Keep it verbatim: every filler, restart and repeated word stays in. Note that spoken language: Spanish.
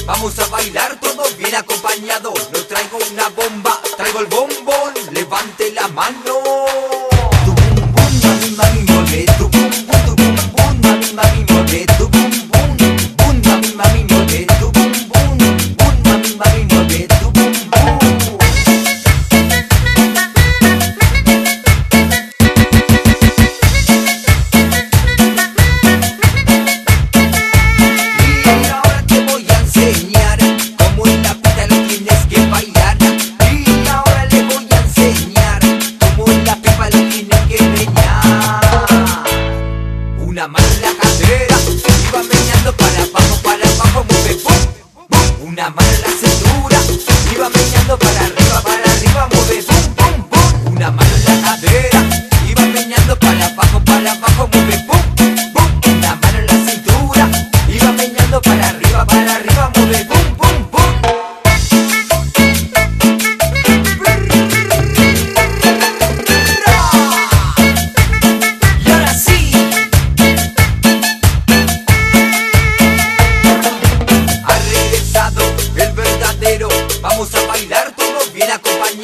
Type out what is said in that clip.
Vamos a bailar todos bien acompañados. No traigo una bomba, traigo el bombón. Levante la mano. Tu bum bum, mami, mami, mueve. Tu bum bum, tu bum bum, mami, mami, mueve. Tu bum bum, bum, mami, mami, mueve. Tu bum bum, bum, mami, mami, mueve. Tu bum bum. Una mano en la cadera y va meneando para abajo, para abajo, mueve pum, pum. Una mano en la cintura y va meneando para arriba, para arriba, mueve pum, pum, pum. Una mano en la cadera y va meneando para abajo, para abajo, mueve pum, pum. Una mano en la cintura y va meneando para arriba, para arriba, mueve pum, pum, pum. Y ahora sí. Vamos a bailar todos bien acompañados.